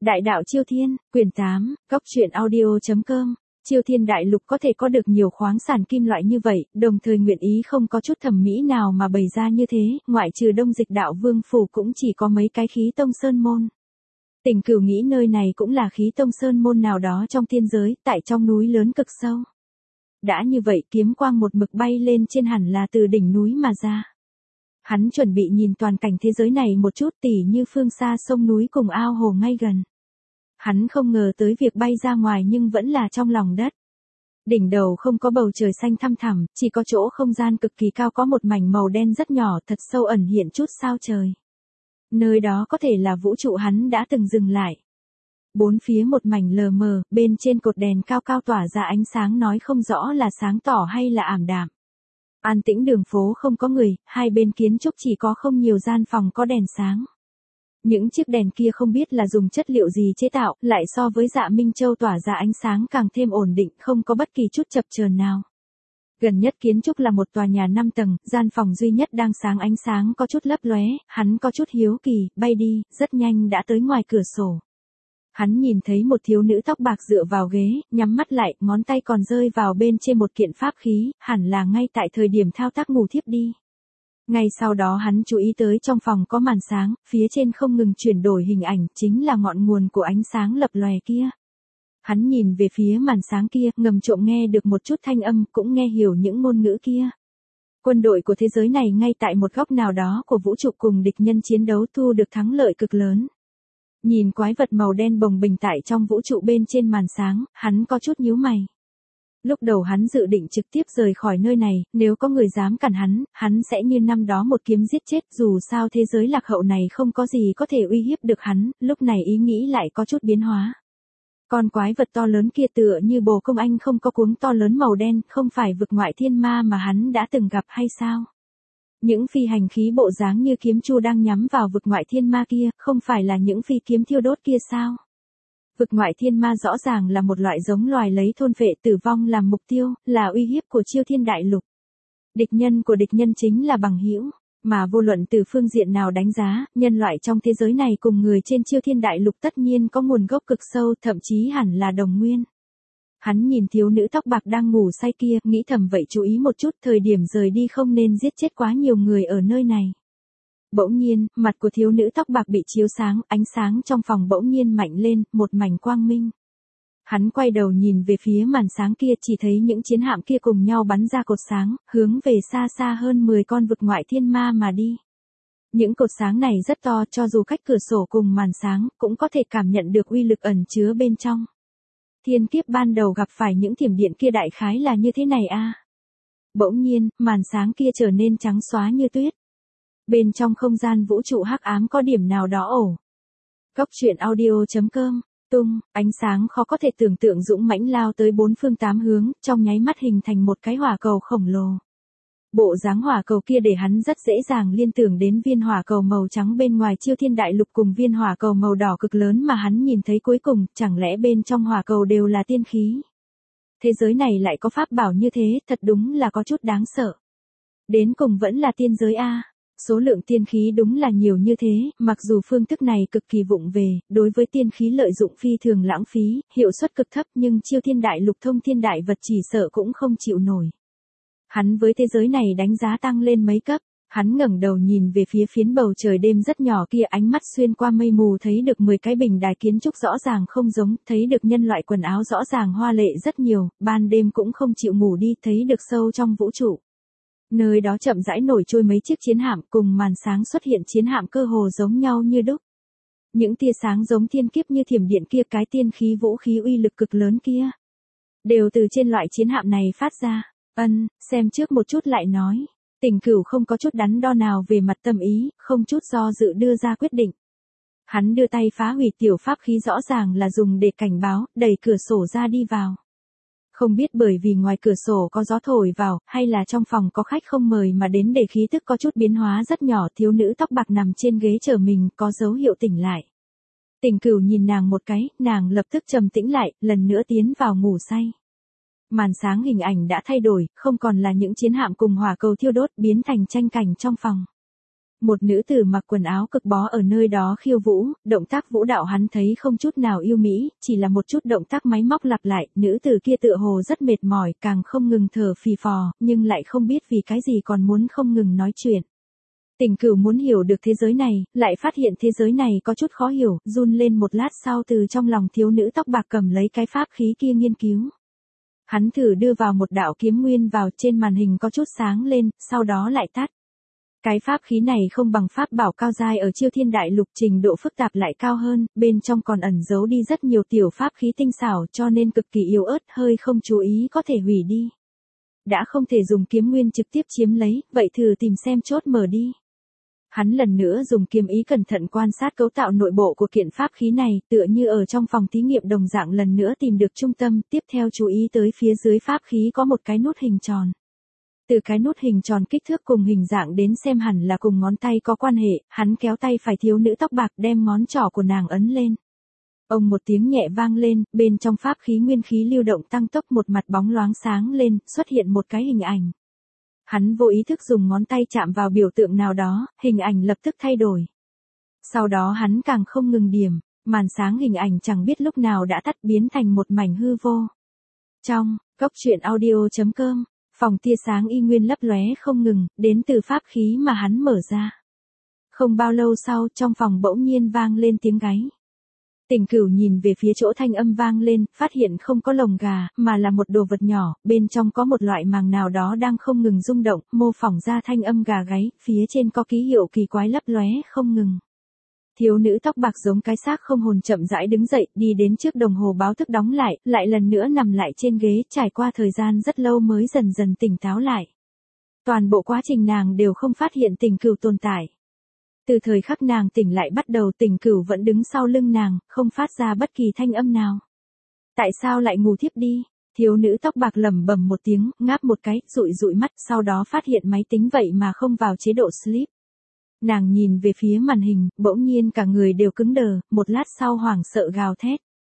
Đại đạo Chiêu Thiên, quyển 8, goctruyện audio.com. Chiêu Thiên đại lục có thể có được nhiều khoáng sản kim loại như vậy, đồng thời nguyện ý không có chút thẩm mỹ nào mà bày ra như thế, ngoại trừ Đông Dịch Đạo Vương phủ cũng chỉ có mấy cái khí tông sơn môn. Tình Cửu nghĩ nơi này cũng là khí tông sơn môn nào đó trong tiên giới, tại trong núi lớn cực sâu. Đã như vậy kiếm quang một mực bay lên trên hẳn là từ đỉnh núi mà ra. Hắn chuẩn bị nhìn toàn cảnh thế giới này một chút tỉ như phương xa sông núi cùng ao hồ ngay gần. Hắn không ngờ tới việc bay ra ngoài nhưng vẫn là trong lòng đất. Đỉnh đầu không có bầu trời xanh thăm thẳm, chỉ có chỗ không gian cực kỳ cao có một mảnh màu đen rất nhỏ thật sâu ẩn hiện chút sao trời. Nơi đó có thể là vũ trụ hắn đã từng dừng lại. Bốn phía một mảnh lờ mờ, bên trên cột đèn cao cao tỏa ra ánh sáng nói không rõ là sáng tỏ hay là ảm đạm. An tĩnh đường phố không có người, hai bên kiến trúc chỉ có không nhiều gian phòng có đèn sáng. Những chiếc đèn kia không biết là dùng chất liệu gì chế tạo, lại so với Dạ Minh Châu tỏa ra ánh sáng càng thêm ổn định, không có bất kỳ chút chập chờn nào. Gần nhất kiến trúc là một tòa nhà 5 tầng, gian phòng duy nhất đang sáng ánh sáng có chút lấp lóe, hắn có chút hiếu kỳ, bay đi, rất nhanh đã tới ngoài cửa sổ. Hắn nhìn thấy một thiếu nữ tóc bạc dựa vào ghế, nhắm mắt lại, ngón tay còn rơi vào bên trên một kiện pháp khí, hẳn là ngay tại thời điểm thao tác ngủ thiếp đi. Ngay sau đó hắn chú ý tới trong phòng có màn sáng, phía trên không ngừng chuyển đổi hình ảnh, chính là ngọn nguồn của ánh sáng lập lòe kia. Hắn nhìn về phía màn sáng kia, ngầm trộm nghe được một chút thanh âm, cũng nghe hiểu những ngôn ngữ kia. Quân đội của thế giới này ngay tại một góc nào đó của vũ trụ cùng địch nhân chiến đấu thu được thắng lợi cực lớn. Nhìn quái vật màu đen bồng bềnh tại trong vũ trụ bên trên màn sáng, hắn có chút nhíu mày. Lúc đầu hắn dự định trực tiếp rời khỏi nơi này, nếu có người dám cản hắn sẽ như năm đó một kiếm giết chết, dù sao thế giới lạc hậu này không có gì có thể uy hiếp được hắn, lúc này ý nghĩ lại có chút biến hóa. Con quái vật to lớn kia tựa như bồ công anh không có cuống to lớn màu đen, không phải vực ngoại thiên ma mà hắn đã từng gặp hay sao? Những phi hành khí bộ dáng như kiếm chu đang nhắm vào vực ngoại thiên ma kia, không phải là những phi kiếm thiêu đốt kia sao? Vực ngoại thiên ma rõ ràng là một loại giống loài lấy thôn phệ tử vong làm mục tiêu, là uy hiếp của Chiêu Thiên đại lục. Địch nhân của địch nhân chính là bằng hữu, mà vô luận từ phương diện nào đánh giá, nhân loại trong thế giới này cùng người trên Chiêu Thiên đại lục tất nhiên có nguồn gốc cực sâu, thậm chí hẳn là đồng nguyên. Hắn nhìn thiếu nữ tóc bạc đang ngủ say kia, nghĩ thầm vậy chú ý một chút, thời điểm rời đi không nên giết chết quá nhiều người ở nơi này. Bỗng nhiên, mặt của thiếu nữ tóc bạc bị chiếu sáng, ánh sáng trong phòng bỗng nhiên mạnh lên, một mảnh quang minh. Hắn quay đầu nhìn về phía màn sáng kia, chỉ thấy những chiến hạm kia cùng nhau bắn ra cột sáng, hướng về xa xa hơn 10 con vực ngoại thiên ma mà đi. Những cột sáng này rất to, cho dù cách cửa sổ cùng màn sáng, cũng có thể cảm nhận được uy lực ẩn chứa bên trong. Thiên kiếp ban đầu gặp phải những thiểm điện kia đại khái là như thế này a. Bỗng nhiên, màn sáng kia trở nên trắng xóa như tuyết. Bên trong không gian vũ trụ hắc ám có điểm nào đó ổ. Goctruyện audio.com. Tung, ánh sáng khó có thể tưởng tượng dũng mãnh lao tới bốn phương tám hướng, trong nháy mắt hình thành một cái hỏa cầu khổng lồ. Bộ dáng hỏa cầu kia để hắn rất dễ dàng liên tưởng đến viên hỏa cầu màu trắng bên ngoài Chiêu Thiên đại lục cùng viên hỏa cầu màu đỏ cực lớn mà hắn nhìn thấy cuối cùng, chẳng lẽ bên trong hỏa cầu đều là tiên khí. Thế giới này lại có pháp bảo như thế, thật đúng là có chút đáng sợ. Đến cùng vẫn là tiên giới a. Số lượng tiên khí đúng là nhiều như thế, mặc dù phương thức này cực kỳ vụng về, đối với tiên khí lợi dụng phi thường lãng phí, hiệu suất cực thấp nhưng Chiêu Thiên đại lục thông thiên đại vật chỉ sợ cũng không chịu nổi. Hắn với thế giới này đánh giá tăng lên mấy cấp, hắn ngẩng đầu nhìn về phía phiến bầu trời đêm rất nhỏ kia, ánh mắt xuyên qua mây mù thấy được 10 cái bình đài kiến trúc rõ ràng không giống, thấy được nhân loại quần áo rõ ràng hoa lệ rất nhiều, ban đêm cũng không chịu ngủ đi, thấy được sâu trong vũ trụ. Nơi đó chậm rãi nổi trôi mấy chiếc chiến hạm, cùng màn sáng xuất hiện chiến hạm cơ hồ giống nhau như đúc. Những tia sáng giống thiên kiếp như thiểm điện kia, cái tiên khí vũ khí uy lực cực lớn kia, đều từ trên loại chiến hạm này phát ra. Xem trước một chút lại nói. Tình Cửu không có chút đắn đo nào về mặt tâm ý, không chút do dự đưa ra quyết định. Hắn đưa tay phá hủy tiểu pháp khí rõ ràng là dùng để cảnh báo, đẩy cửa sổ ra đi vào. Không biết bởi vì ngoài cửa sổ có gió thổi vào, hay là trong phòng có khách không mời mà đến để khí tức có chút biến hóa rất nhỏ, thiếu nữ tóc bạc nằm trên ghế chờ mình, có dấu hiệu tỉnh lại. Tình Cửu nhìn nàng một cái, nàng lập tức trầm tĩnh lại, lần nữa tiến vào ngủ say. Màn sáng hình ảnh đã thay đổi, không còn là những chiến hạm cùng hỏa cầu thiêu đốt, biến thành tranh cảnh trong phòng. Một nữ tử mặc quần áo cực bó ở nơi đó khiêu vũ, động tác vũ đạo hắn thấy không chút nào yêu mỹ, chỉ là một chút động tác máy móc lặp lại, nữ tử kia tựa hồ rất mệt mỏi, càng không ngừng thở phì phò, nhưng lại không biết vì cái gì còn muốn không ngừng nói chuyện. Tình Cửu muốn hiểu được thế giới này, lại phát hiện thế giới này có chút khó hiểu, run lên một lát sau từ trong lòng thiếu nữ tóc bạc cầm lấy cái pháp khí kia nghiên cứu. Hắn thử đưa vào một đạo kiếm nguyên vào, trên màn hình có chút sáng lên, sau đó lại tắt. Cái pháp khí này không bằng pháp bảo cao giai ở Chiêu Thiên Đại Lục, trình độ phức tạp lại cao hơn, bên trong còn ẩn giấu đi rất nhiều tiểu pháp khí tinh xảo cho nên cực kỳ yếu ớt, hơi không chú ý có thể hủy đi. Đã không thể dùng kiếm nguyên trực tiếp chiếm lấy, vậy thử tìm xem chốt mở đi. Hắn lần nữa dùng kiếm ý cẩn thận quan sát cấu tạo nội bộ của kiện pháp khí này, tựa như ở trong phòng thí nghiệm đồng dạng lần nữa tìm được trung tâm, tiếp theo chú ý tới phía dưới pháp khí có một cái nút hình tròn. Từ cái nút hình tròn kích thước cùng hình dạng đến xem hẳn là cùng ngón tay có quan hệ, hắn kéo tay phải thiếu nữ tóc bạc đem ngón trỏ của nàng ấn lên. Ông một tiếng nhẹ vang lên, bên trong pháp khí nguyên khí lưu động tăng tốc, một mặt bóng loáng sáng lên, xuất hiện một cái hình ảnh. Hắn vô ý thức dùng ngón tay chạm vào biểu tượng nào đó, hình ảnh lập tức thay đổi. Sau đó hắn càng không ngừng điểm, màn sáng hình ảnh chẳng biết lúc nào đã tắt biến thành một mảnh hư vô. Trong, Cốc Truyện Audio.com, phòng tia sáng y nguyên lấp lóe không ngừng, đến từ pháp khí mà hắn mở ra. Không bao lâu sau, trong phòng bỗng nhiên vang lên tiếng gáy. Tình Cửu nhìn về phía chỗ thanh âm vang lên, phát hiện không có lồng gà, mà là một đồ vật nhỏ, bên trong có một loại màng nào đó đang không ngừng rung động, mô phỏng ra thanh âm gà gáy, phía trên có ký hiệu kỳ quái lấp lóe không ngừng. Thiếu nữ tóc bạc giống cái xác không hồn chậm rãi đứng dậy, đi đến trước đồng hồ báo thức đóng lại lần nữa nằm lại trên ghế, trải qua thời gian rất lâu mới dần dần tỉnh táo lại. Toàn bộ quá trình nàng đều không phát hiện Tình Cửu tồn tại. Từ thời khắc nàng tỉnh lại bắt đầu, Tình Cửu vẫn đứng sau lưng nàng, không phát ra bất kỳ thanh âm nào. Tại sao lại ngủ thiếp đi? Thiếu nữ tóc bạc lẩm bẩm một tiếng, ngáp một cái, dụi mắt, sau đó phát hiện máy tính vậy mà không vào chế độ sleep. Nàng nhìn về phía màn hình, bỗng nhiên cả người đều cứng đờ, một lát sau hoảng sợ gào thét.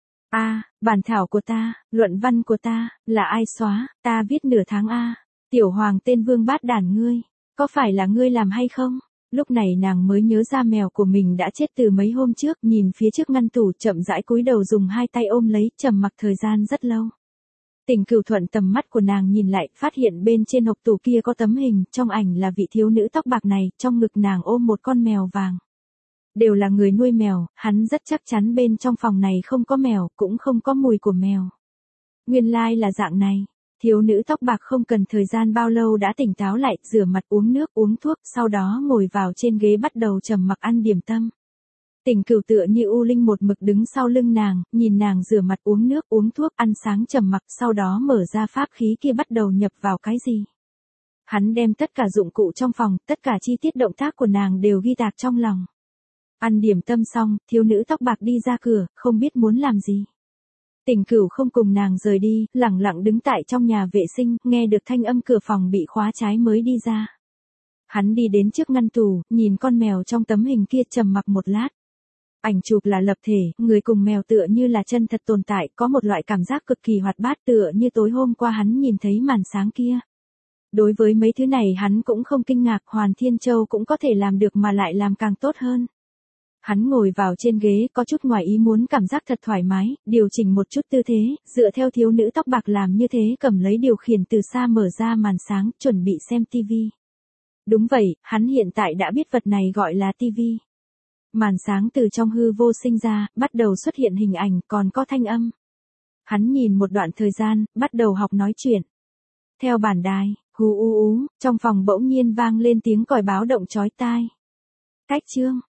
Bản thảo của ta, luận văn của ta, là ai xóa, ta viết nửa tháng Tiểu Hoàng tên vương bát đản ngươi, có phải là ngươi làm hay không? Lúc này nàng mới nhớ ra mèo của mình đã chết từ mấy hôm trước, nhìn phía trước ngăn tủ chậm rãi cúi đầu dùng hai tay ôm lấy, trầm mặc thời gian rất lâu. Tình Cửu thuận tầm mắt của nàng nhìn lại, phát hiện bên trên hộc tủ kia có tấm hình, trong ảnh là vị thiếu nữ tóc bạc này, trong ngực nàng ôm một con mèo vàng. Đều là người nuôi mèo, hắn rất chắc chắn bên trong phòng này không có mèo, cũng không có mùi của mèo. Nguyên lai là dạng này. Thiếu nữ tóc bạc không cần thời gian bao lâu đã tỉnh táo lại, rửa mặt uống nước uống thuốc, sau đó ngồi vào trên ghế bắt đầu trầm mặc ăn điểm tâm. Tình Cửu tựa như u linh một mực đứng sau lưng nàng, nhìn nàng rửa mặt uống nước uống thuốc ăn sáng trầm mặc, sau đó mở ra pháp khí kia bắt đầu nhập vào cái gì. Hắn đem tất cả dụng cụ trong phòng, tất cả chi tiết động tác của nàng đều ghi tạc trong lòng. Ăn điểm tâm xong, thiếu nữ tóc bạc đi ra cửa, không biết muốn làm gì. Tình Cửu không cùng nàng rời đi, lẳng lặng đứng tại trong nhà vệ sinh, nghe được thanh âm cửa phòng bị khóa trái mới đi ra. Hắn đi đến trước ngăn tủ, nhìn con mèo trong tấm hình kia trầm mặc một lát. Ảnh chụp là lập thể, người cùng mèo tựa như là chân thật tồn tại, có một loại cảm giác cực kỳ hoạt bát tựa như tối hôm qua hắn nhìn thấy màn sáng kia. Đối với mấy thứ này hắn cũng không kinh ngạc, Hoàn Thiên Châu cũng có thể làm được mà lại làm càng tốt hơn. Hắn ngồi vào trên ghế có chút ngoài ý muốn, cảm giác thật thoải mái, điều chỉnh một chút tư thế, dựa theo thiếu nữ tóc bạc làm như thế, cầm lấy điều khiển từ xa mở ra màn sáng, chuẩn bị xem tivi. Đúng vậy, hắn hiện tại đã biết vật này gọi là tivi. Màn sáng từ trong hư vô sinh ra, bắt đầu xuất hiện hình ảnh, còn có thanh âm. Hắn nhìn một đoạn thời gian, bắt đầu học nói chuyện. Theo bản đài, hú ú ú, trong phòng bỗng nhiên vang lên tiếng còi báo động chói tai. Cách chương.